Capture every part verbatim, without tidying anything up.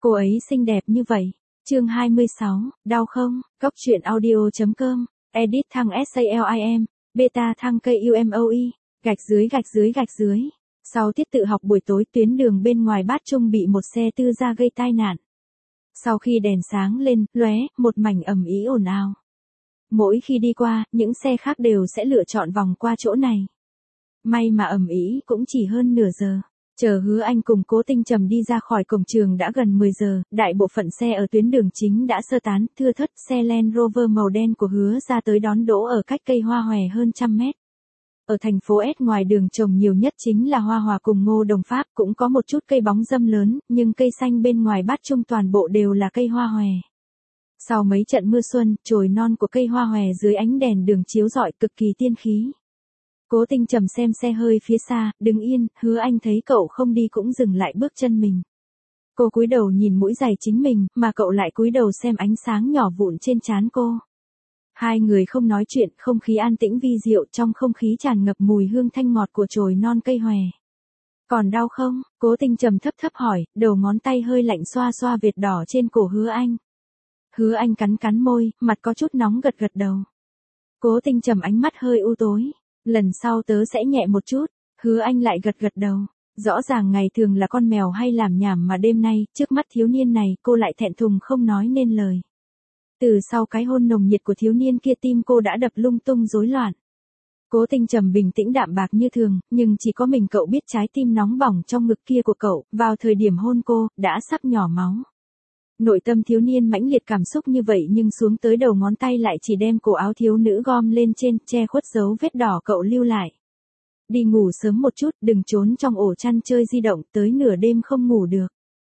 Cô ấy xinh đẹp như vậy. Chương hai mươi sáu, đau không? Cốc truyện audio.com, edit thăng SALIM, beta thăng KUMOE, gạch dưới gạch dưới gạch dưới. Sau tiết tự học buổi tối, tuyến đường bên ngoài Bát Trung bị một xe tư gia gây tai nạn. Sau khi đèn sáng lên, lóe, một mảnh ầm ĩ ồn ào. Mỗi khi đi qua, những xe khác đều sẽ lựa chọn vòng qua chỗ này. May mà ầm ĩ cũng chỉ hơn nửa giờ. Chờ Hứa Anh cùng Cố Tinh Trầm đi ra khỏi cổng trường đã gần mười giờ, đại bộ phận xe ở tuyến đường chính đã sơ tán, thưa thớt xe Land Rover màu đen của Hứa ra tới đón đỗ ở cách cây hoa hòe hơn trăm mét. Ở thành phố S ngoài đường trồng nhiều nhất chính là hoa hòa cùng ngô đồng Pháp, cũng có một chút cây bóng râm lớn, nhưng cây xanh bên ngoài Bát Trung toàn bộ đều là cây hoa hòe. Sau mấy trận mưa xuân, chồi non của cây hoa hòe dưới ánh đèn đường chiếu rọi cực kỳ tiên khí. Cố Tinh Trầm xem xe hơi phía xa, đứng yên, Hứa Anh thấy cậu không đi cũng dừng lại bước chân mình. Cô cúi đầu nhìn mũi giày chính mình, mà cậu lại cúi đầu xem ánh sáng nhỏ vụn trên trán cô. Hai người không nói chuyện, không khí an tĩnh vi diệu, trong không khí tràn ngập mùi hương thanh ngọt của chồi non cây hòe. Còn đau không? Cố Tinh Trầm thấp thấp hỏi, đầu ngón tay hơi lạnh xoa xoa vệt đỏ trên cổ Hứa Anh. Hứa Anh cắn cắn môi, mặt có chút nóng gật gật đầu. Cố Tinh Trầm ánh mắt hơi u tối. Lần sau tớ sẽ nhẹ một chút. Hứa Anh lại gật gật đầu. Rõ ràng ngày thường là con mèo hay làm nhảm mà đêm nay, trước mắt thiếu niên này, cô lại thẹn thùng không nói nên lời. Từ sau cái hôn nồng nhiệt của thiếu niên kia, tim cô đã đập lung tung rối loạn. Cố Tinh Trầm bình tĩnh đạm bạc như thường, nhưng chỉ có mình cậu biết trái tim nóng bỏng trong ngực kia của cậu, vào thời điểm hôn cô, đã sắp nhỏ máu. Nội tâm thiếu niên mãnh liệt cảm xúc như vậy, nhưng xuống tới đầu ngón tay lại chỉ đem cổ áo thiếu nữ gom lên trên, che khuất dấu vết đỏ cậu lưu lại. Đi ngủ sớm một chút, đừng trốn trong ổ chăn chơi di động, tới nửa đêm không ngủ được.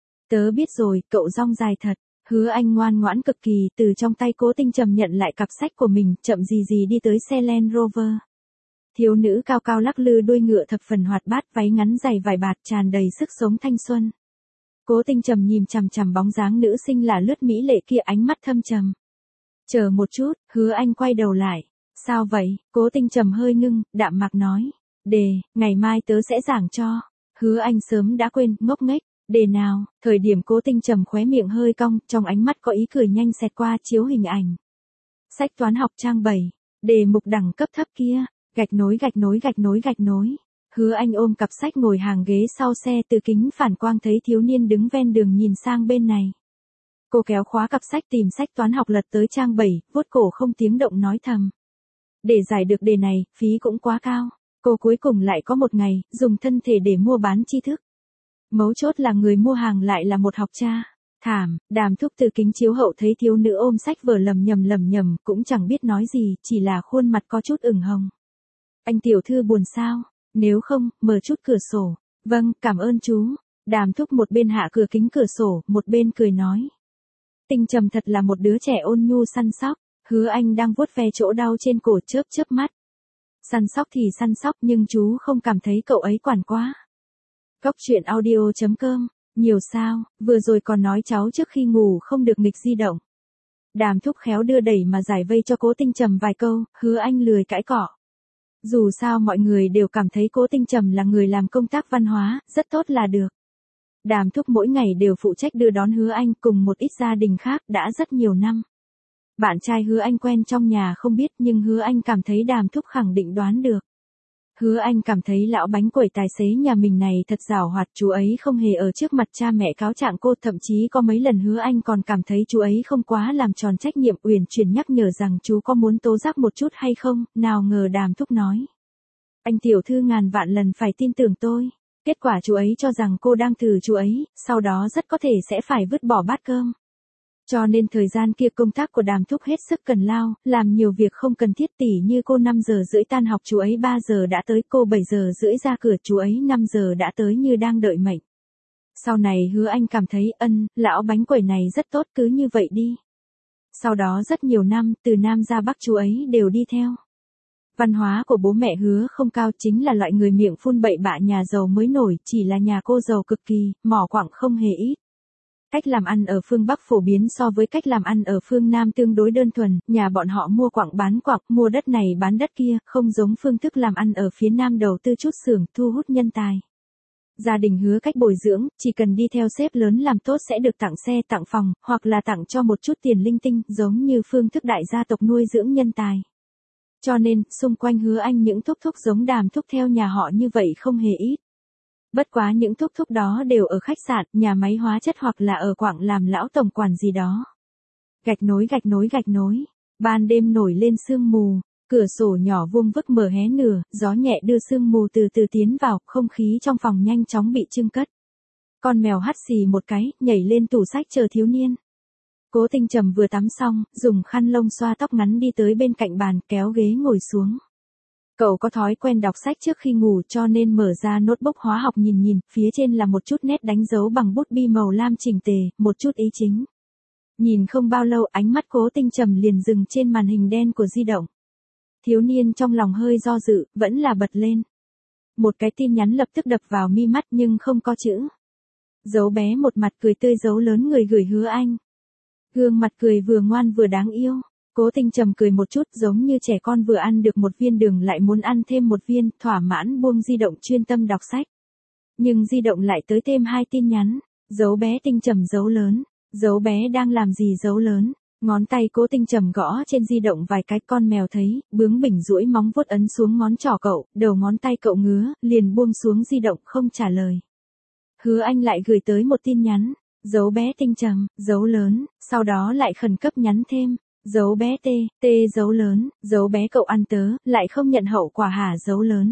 Tớ biết rồi, cậu rong dài thật. Hứa Anh ngoan ngoãn cực kỳ, từ trong tay Cố Tinh Trầm nhận lại cặp sách của mình, chậm gì gì đi tới xe Land Rover. Thiếu nữ cao cao lắc lư đuôi ngựa thập phần hoạt bát, váy ngắn dày vải bạt tràn đầy sức sống thanh xuân. Cố Tinh Trầm nhìn chằm chằm bóng dáng nữ sinh là lướt mỹ lệ kia, ánh mắt thâm trầm. Chờ một chút, Hứa Anh quay đầu lại. Sao vậy? Cố Tinh Trầm hơi ngưng, đạm mạc nói. Đề, ngày mai tớ sẽ giảng cho. Hứa Anh sớm đã quên, ngốc nghếch. Đề nào? Thời điểm Cố Tinh Trầm khóe miệng hơi cong, trong ánh mắt có ý cười nhanh xẹt qua chiếu hình ảnh. Sách toán học trang bảy. Đề mục đẳng cấp thấp kia. Gạch nối gạch nối gạch nối gạch nối. Hứa Anh ôm cặp sách ngồi hàng ghế sau xe, từ kính phản quang thấy thiếu niên đứng ven đường nhìn sang bên này. Cô kéo khóa cặp sách tìm sách toán học lật tới trang bảy, vuốt cổ không tiếng động nói thầm. Để giải được đề này, phí cũng quá cao. Cô cuối cùng lại có một ngày, dùng thân thể để mua bán tri thức. Mấu chốt là người mua hàng lại là một học cha. Thảm, Đàm Thúc từ kính chiếu hậu thấy thiếu nữ ôm sách vở lầm nhầm lầm nhầm, cũng chẳng biết nói gì, chỉ là khuôn mặt có chút ửng hồng. Anh tiểu thư buồn sao? Nếu không, mở chút cửa sổ. Vâng, cảm ơn chú. Đàm Thúc một bên hạ cửa kính cửa sổ, một bên cười nói. Tinh Trầm thật là một đứa trẻ ôn nhu săn sóc. Hứa Anh đang vuốt ve chỗ đau trên cổ, chớp chớp mắt. Săn sóc thì săn sóc, nhưng chú không cảm thấy cậu ấy quản quá. Cốc truyện audio.com, nhiều sao, vừa rồi còn nói cháu trước khi ngủ không được nghịch di động. Đàm Thúc khéo đưa đẩy mà giải vây cho Cố Tinh Trầm vài câu, Hứa Anh lười cãi cọ. Dù sao mọi người đều cảm thấy Cố Tinh Trầm là người làm công tác văn hóa, rất tốt là được. Đàm Thúc mỗi ngày đều phụ trách đưa đón Hứa Anh cùng một ít gia đình khác, đã rất nhiều năm. Bạn trai Hứa Anh quen trong nhà không biết, nhưng Hứa Anh cảm thấy Đàm Thúc khẳng định đoán được. Hứa Anh cảm thấy lão bánh quẩy tài xế nhà mình này thật giàu hoạt, chú ấy không hề ở trước mặt cha mẹ cáo trạng cô, thậm chí có mấy lần Hứa Anh còn cảm thấy chú ấy không quá làm tròn trách nhiệm, uyển chuyển nhắc nhở rằng chú có muốn tố giác một chút hay không, nào ngờ Đàm Thúc nói. Anh tiểu thư ngàn vạn lần phải tin tưởng tôi. Kết quả chú ấy cho rằng cô đang thử chú ấy, sau đó rất có thể sẽ phải vứt bỏ bát cơm. Cho nên thời gian kia công tác của Đàm Thúc hết sức cần lao, làm nhiều việc không cần thiết, tỉ như cô năm giờ rưỡi tan học chú ấy ba giờ đã tới, cô bảy giờ rưỡi ra cửa chú ấy năm giờ đã tới như đang đợi mệnh. Sau này Hứa Anh cảm thấy ân, lão bánh quẩy này rất tốt, cứ như vậy đi. Sau đó rất nhiều năm, từ Nam ra Bắc chú ấy đều đi theo. Văn hóa của bố mẹ Hứa không cao, chính là loại người miệng phun bậy bạ nhà giàu mới nổi, chỉ là nhà cô giàu cực kỳ, mỏ quặng không hề ít. Cách làm ăn ở phương Bắc phổ biến so với cách làm ăn ở phương Nam tương đối đơn thuần, nhà bọn họ mua quặng bán quặng, mua đất này bán đất kia, không giống phương thức làm ăn ở phía Nam đầu tư chút xưởng, thu hút nhân tài. Gia đình hứa cách bồi dưỡng, chỉ cần đi theo sếp lớn làm tốt sẽ được tặng xe tặng phòng, hoặc là tặng cho một chút tiền linh tinh, giống như phương thức đại gia tộc nuôi dưỡng nhân tài. Cho nên, xung quanh Hứa Anh những thúc thúc giống Đàm thúc theo nhà họ như vậy không hề ít. Bất quá những thúc thúc đó đều ở khách sạn, nhà máy hóa chất hoặc là ở quảng làm lão tổng quản gì đó. Gạch nối gạch nối gạch nối. Ban đêm nổi lên sương mù, cửa sổ nhỏ vuông vức mở hé nửa, gió nhẹ đưa sương mù từ từ tiến vào, không khí trong phòng nhanh chóng bị trưng cất. Con mèo hắt xì một cái, nhảy lên tủ sách chờ thiếu niên. Cố Tinh Trầm vừa tắm xong, dùng khăn lông xoa tóc ngắn đi tới bên cạnh bàn, kéo ghế ngồi xuống. Cậu có thói quen đọc sách trước khi ngủ cho nên mở ra notebook hóa học nhìn nhìn, phía trên là một chút nét đánh dấu bằng bút bi màu lam chỉnh tề, một chút ý chính. Nhìn không bao lâu ánh mắt Cố Tinh Trầm liền dừng trên màn hình đen của di động. Thiếu niên trong lòng hơi do dự, vẫn là bật lên. Một cái tin nhắn lập tức đập vào mi mắt nhưng không có chữ. Dấu bé một mặt cười tươi dấu lớn người gửi Hứa Anh. Gương mặt cười vừa ngoan vừa đáng yêu. Cố Tinh Trầm cười một chút giống như trẻ con vừa ăn được một viên đường lại muốn ăn thêm một viên, thỏa mãn buông di động chuyên tâm đọc sách. Nhưng di động lại tới thêm hai tin nhắn. Dấu bé Tinh Trầm dấu lớn. Dấu bé đang làm gì dấu lớn. Ngón tay Cố Tinh Trầm gõ trên di động vài cái, con mèo thấy, bướng bỉnh duỗi móng vuốt ấn xuống ngón trỏ cậu, đầu ngón tay cậu ngứa, liền buông xuống di động không trả lời. Hứa Anh lại gửi tới một tin nhắn, dấu bé Tinh Trầm, dấu lớn, sau đó lại khẩn cấp nhắn thêm, dấu bé T, T dấu lớn, dấu bé cậu ăn tớ, lại không nhận hậu quả hả dấu lớn.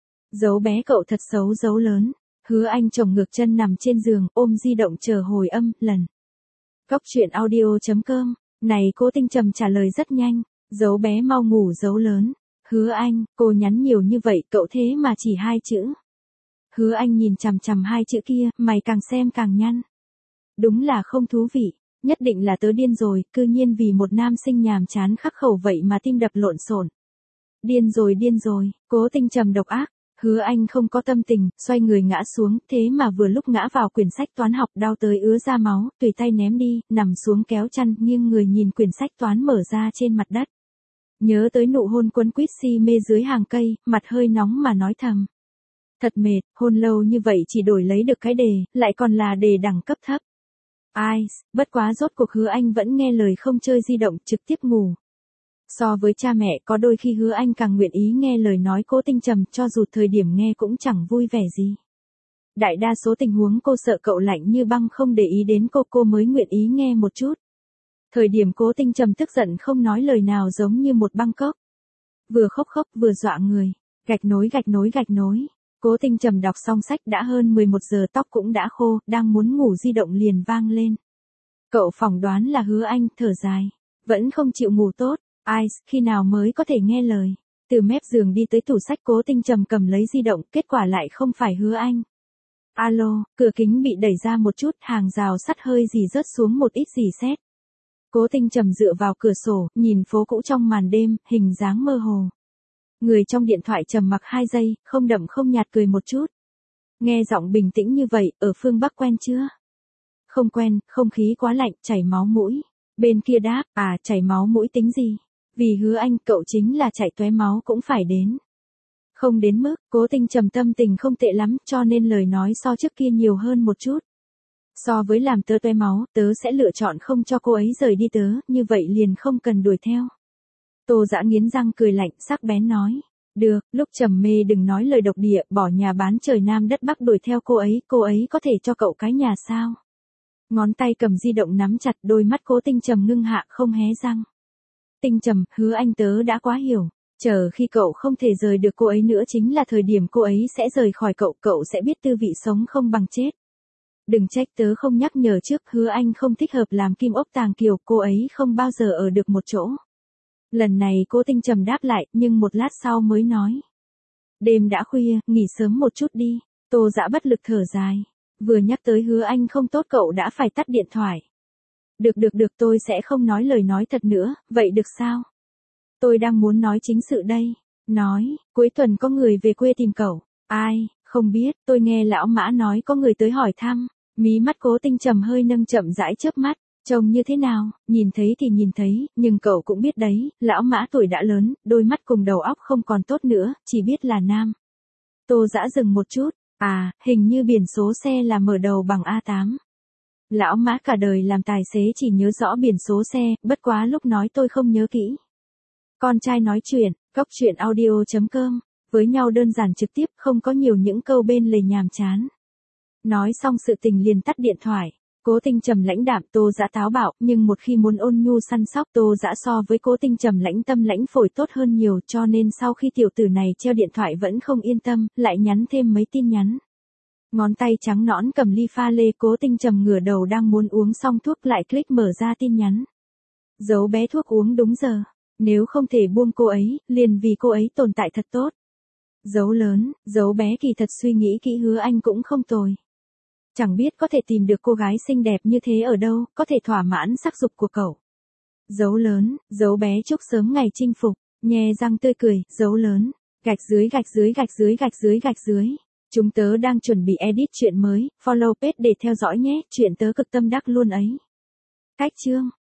Dấu bé cậu thật xấu dấu lớn. Hứa Anh chồng ngược chân nằm trên giường, ôm di động chờ hồi âm, lần. Góc truyện audio chấm com. Này Cố Tinh Trầm trả lời rất nhanh, dấu bé mau ngủ dấu lớn. Hứa Anh, cô nhắn nhiều như vậy cậu thế mà chỉ hai chữ. Hứa Anh nhìn chằm chằm hai chữ kia, mày càng xem càng nhăn. Đúng là không thú vị, nhất định là tớ điên rồi, cư nhiên vì một nam sinh nhàm chán khắc khẩu vậy mà tim đập lộn xộn. Điên rồi điên rồi, Cố Tinh Trầm độc ác. Hứa Anh không có tâm tình, xoay người ngã xuống, thế mà vừa lúc ngã vào quyển sách toán học đau tới ứa ra máu, tùy tay ném đi, nằm xuống kéo chăn, nghiêng người nhìn quyển sách toán mở ra trên mặt đất. Nhớ tới nụ hôn quấn quýt si mê dưới hàng cây, mặt hơi nóng mà nói thầm. Thật mệt, hôn lâu như vậy chỉ đổi lấy được cái đề, lại còn là đề đẳng cấp thấp. Ai, bất quá rốt cuộc Hứa Anh vẫn nghe lời không chơi di động, trực tiếp ngủ. So với cha mẹ có đôi khi Hứa Anh càng nguyện ý nghe lời nói Cố Tinh Trầm cho dù thời điểm nghe cũng chẳng vui vẻ gì. Đại đa số tình huống cô sợ cậu lạnh như băng không để ý đến cô cô mới nguyện ý nghe một chút. Thời điểm Cố Tinh Trầm tức giận không nói lời nào giống như một băng cốc. Vừa khóc khóc vừa dọa người, gạch nối gạch nối gạch nối. Cố Tinh Trầm đọc xong sách đã hơn mười một giờ tóc cũng đã khô, đang muốn ngủ di động liền vang lên. Cậu phỏng đoán là Hứa Anh thở dài, vẫn không chịu ngủ tốt. Ai, khi nào mới có thể nghe lời. Từ mép giường đi tới tủ sách Cố Tinh Trầm cầm lấy di động, kết quả lại không phải Hứa Anh. Alo, cửa kính bị đẩy ra một chút, hàng rào sắt hơi gì rớt xuống một ít gì sét. Cố Tinh Trầm dựa vào cửa sổ, nhìn phố cũ trong màn đêm, hình dáng mơ hồ. Người trong điện thoại trầm mặc hai giây, không đậm không nhạt cười một chút. Nghe giọng bình tĩnh như vậy, ở phương Bắc quen chưa? Không quen, không khí quá lạnh, chảy máu mũi. Bên kia đáp, à, chảy máu mũi tính gì? Vì Hứa Anh cậu chính là chảy tóe máu cũng phải đến. Không đến mức, Cố Tinh Trầm tâm tình không tệ lắm cho nên lời nói so trước kia nhiều hơn một chút. So với làm tớ tóe máu, tớ sẽ lựa chọn không cho cô ấy rời đi tớ, như vậy liền không cần đuổi theo. Tô Dã nghiến răng cười lạnh, sắc bén nói. Được, lúc trầm mê đừng nói lời độc địa, bỏ nhà bán trời nam đất bắc đuổi theo cô ấy, cô ấy có thể cho cậu cái nhà sao? Ngón tay cầm di động nắm chặt, đôi mắt Cố Tinh Trầm ngưng hạ không hé răng. Tinh Trầm, Hứa Anh tớ đã quá hiểu. Chờ khi cậu không thể rời được cô ấy nữa chính là thời điểm cô ấy sẽ rời khỏi cậu, cậu sẽ biết tư vị sống không bằng chết. Đừng trách tớ không nhắc nhở trước, Hứa Anh không thích hợp làm kim ốc tàng kiều, cô ấy không bao giờ ở được một chỗ. Lần này Cố Tinh Trầm đáp lại, nhưng một lát sau mới nói. Đêm đã khuya, nghỉ sớm một chút đi. Tô Dã bất lực thở dài. Vừa nhắc tới Hứa Anh không tốt cậu đã phải tắt điện thoại. Được được được tôi sẽ không nói lời nói thật nữa, vậy được sao? Tôi đang muốn nói chính sự đây. Nói, cuối tuần có người về quê tìm cậu. Ai, không biết, tôi nghe lão Mã nói có người tới hỏi thăm. Mí mắt Cố Tinh Trầm hơi nâng chậm rãi chớp mắt. Trông như thế nào, nhìn thấy thì nhìn thấy, nhưng cậu cũng biết đấy, lão Mã tuổi đã lớn, đôi mắt cùng đầu óc không còn tốt nữa, chỉ biết là nam. Tô Dã dừng một chút, À, hình như biển số xe là mở đầu bằng A tám. Lão Mã cả đời làm tài xế chỉ nhớ rõ biển số xe, bất quá lúc nói tôi không nhớ kỹ. Con trai nói chuyện, cốc truyện audio chấm com, với nhau đơn giản trực tiếp, không có nhiều những câu bên lề nhàm chán. Nói xong sự tình liền tắt điện thoại. Cố Tinh trầm lãnh đạm, Tô Dã táo bạo, nhưng một khi muốn ôn nhu săn sóc, Tô Dã so với Cố Tinh trầm lãnh tâm lãnh phổi tốt hơn nhiều, cho nên sau khi tiểu tử này treo điện thoại vẫn không yên tâm, lại nhắn thêm mấy tin nhắn. Ngón tay trắng nõn cầm ly pha lê, Cố Tinh trầm ngửa đầu đang muốn uống xong thuốc lại click mở ra tin nhắn. Giấu bé thuốc uống đúng giờ, nếu không thể buông cô ấy, liền vì cô ấy tồn tại thật tốt. Giấu lớn, giấu bé kỳ thật suy nghĩ kỹ hứa anh cũng không tồi. Chẳng biết có thể tìm được cô gái xinh đẹp như thế ở đâu, có thể thỏa mãn sắc dục của cậu. Dấu lớn, dấu bé chúc sớm ngày chinh phục, nhe răng tươi cười, dấu lớn, gạch dưới gạch dưới gạch dưới gạch dưới gạch dưới. Chúng tớ đang chuẩn bị edit chuyện mới, follow page để theo dõi nhé, chuyện tớ cực tâm đắc luôn ấy. Cách chương